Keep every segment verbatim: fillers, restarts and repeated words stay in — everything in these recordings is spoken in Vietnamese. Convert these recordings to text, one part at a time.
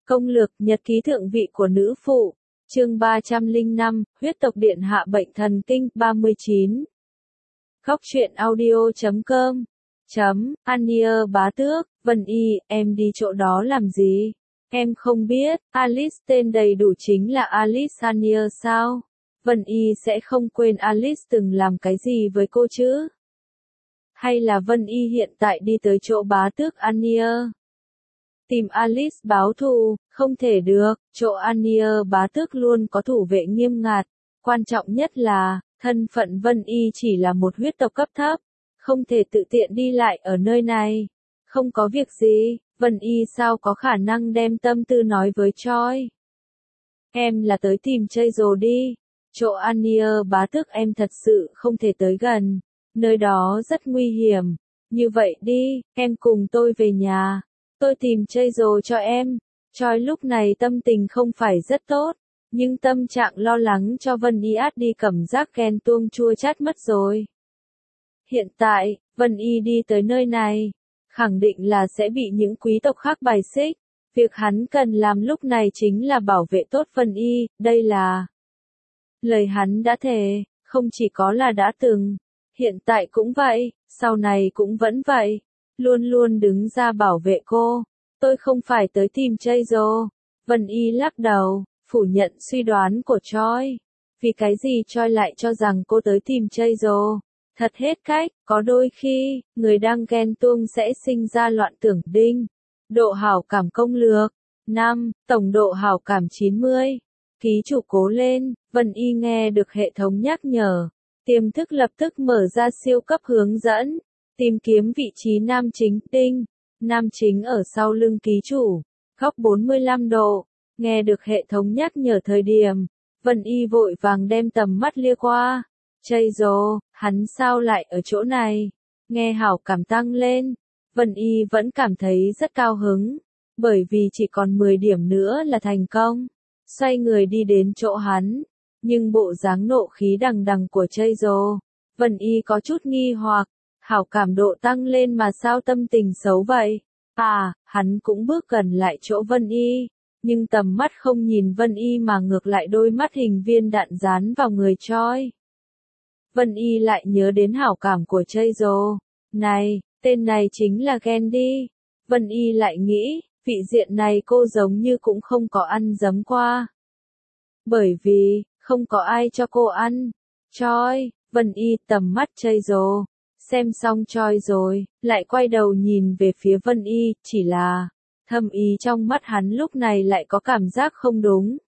Công lược nhật ký thượng vị của nữ phụ. Chương ba trăm lẻ năm, huyết tộc điện hạ bệnh thần kinh. ba mươi chín. Góc truyện audio chấm com. Chấm, Ania bá tước, Vân Y, em đi chỗ đó làm gì? Em không biết, Alice tên đầy đủ chính là Alice Ania sao? Vân Y sẽ không quên Alice từng làm cái gì với cô chứ? Hay là Vân Y hiện tại đi tới chỗ bá tước Ania? Tìm Alice báo thù, không thể được, chỗ Ania bá tước luôn có thủ vệ nghiêm ngặt. Quan trọng nhất là, thân phận Vân Y chỉ là một huyết tộc cấp thấp, không thể tự tiện đi lại ở nơi này. Không có việc gì, Vân Y sao có khả năng đem tâm tư nói với Choi. Em là tới tìm chơi rồi đi, chỗ Ania bá tước em thật sự không thể tới gần, nơi đó rất nguy hiểm. Như vậy đi, em cùng tôi về nhà. Tôi tìm chơi rồi cho em. Choi lúc này tâm tình không phải rất tốt, nhưng tâm trạng lo lắng cho Vân Y át đi cảm giác ghen tuông chua chát mất rồi. Hiện tại, Vân Y đi tới nơi này, khẳng định là sẽ bị những quý tộc khác bài xích. Việc hắn cần làm lúc này chính là bảo vệ tốt Vân Y, đây là lời hắn đã thề, không chỉ có là đã từng, hiện tại cũng vậy, sau này cũng vẫn vậy. Luôn luôn đứng ra bảo vệ cô. Tôi không phải tới tìm chơi rồi. Vân Y lắc đầu, phủ nhận suy đoán của Choi. Vì cái gì Choi lại cho rằng cô tới tìm chơi rồi? Thật hết cách, có đôi khi, người đang ghen tuông sẽ sinh ra loạn tưởng đinh. Độ hảo cảm công lược. năm. Tổng độ hảo cảm chín mươi. Ký chủ cố lên, Vân Y nghe được hệ thống nhắc nhở. Tiềm thức lập tức mở ra siêu cấp hướng dẫn. Tìm kiếm vị trí nam chính tinh. Nam chính ở sau lưng ký chủ. Góc bốn mươi lăm độ. Nghe được hệ thống nhắc nhở thời điểm. Vân Y vội vàng đem tầm mắt lia qua. Chây rồ, hắn sao lại ở chỗ này? Nghe hảo cảm tăng lên. Vân Y vẫn cảm thấy rất cao hứng. Bởi vì chỉ còn mười điểm nữa là thành công. Xoay người đi đến chỗ hắn. Nhưng bộ dáng nộ khí đằng đằng của Chây rồ. Vân Y có chút nghi hoặc. Hảo cảm độ tăng lên mà sao tâm tình xấu vậy? À, hắn cũng bước gần lại chỗ Vân Y, nhưng tầm mắt không nhìn Vân Y mà ngược lại đôi mắt hình viên đạn dán vào người Choi. Vân Y lại nhớ đến hảo cảm của Chây rồ. Này, tên này chính là ghen đi. Vân Y lại nghĩ, vị diện này cô giống như cũng không có ăn giấm qua. Bởi vì, không có ai cho cô ăn. Choi, Vân Y tầm mắt Chây rồ. Xem xong Choi rồi, lại quay đầu nhìn về phía Vân Y, chỉ là, thâm ý trong mắt hắn lúc này lại có cảm giác không đúng.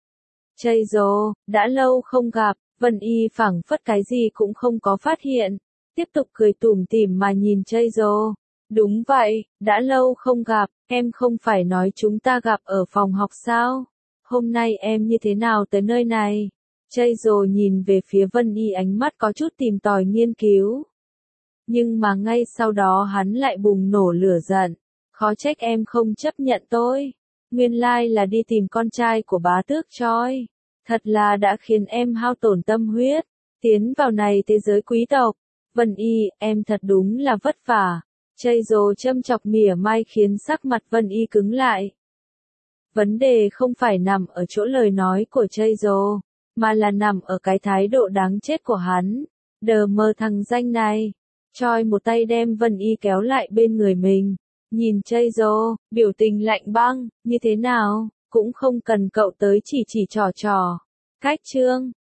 Chây rồ, đã lâu không gặp, Vân Y phảng phất cái gì cũng không có phát hiện, tiếp tục cười tủm tỉm mà nhìn Chây rồ. Đúng vậy, đã lâu không gặp, em không phải nói chúng ta gặp ở phòng học sao? Hôm nay em như thế nào tới nơi này? Chây rồ nhìn về phía Vân Y ánh mắt có chút tìm tòi nghiên cứu. Nhưng mà ngay sau đó hắn lại bùng nổ lửa giận. Khó trách em không chấp nhận tôi. Nguyên lai là đi tìm con trai của bá tước Choi. Thật là đã khiến em hao tổn tâm huyết. Tiến vào này thế giới quý tộc. Vân Y, em thật đúng là vất vả. Chây rồ châm chọc mỉa mai khiến sắc mặt Vân Y cứng lại. Vấn đề không phải nằm ở chỗ lời nói của Chây rồ, mà là nằm ở cái thái độ đáng chết của hắn. Đờ mờ thằng danh này. Choi một tay đem Vân Y kéo lại bên người mình, nhìn Chây rồ, biểu tình lạnh băng, như thế nào, cũng không cần cậu tới chỉ chỉ trò trò. Cách chương,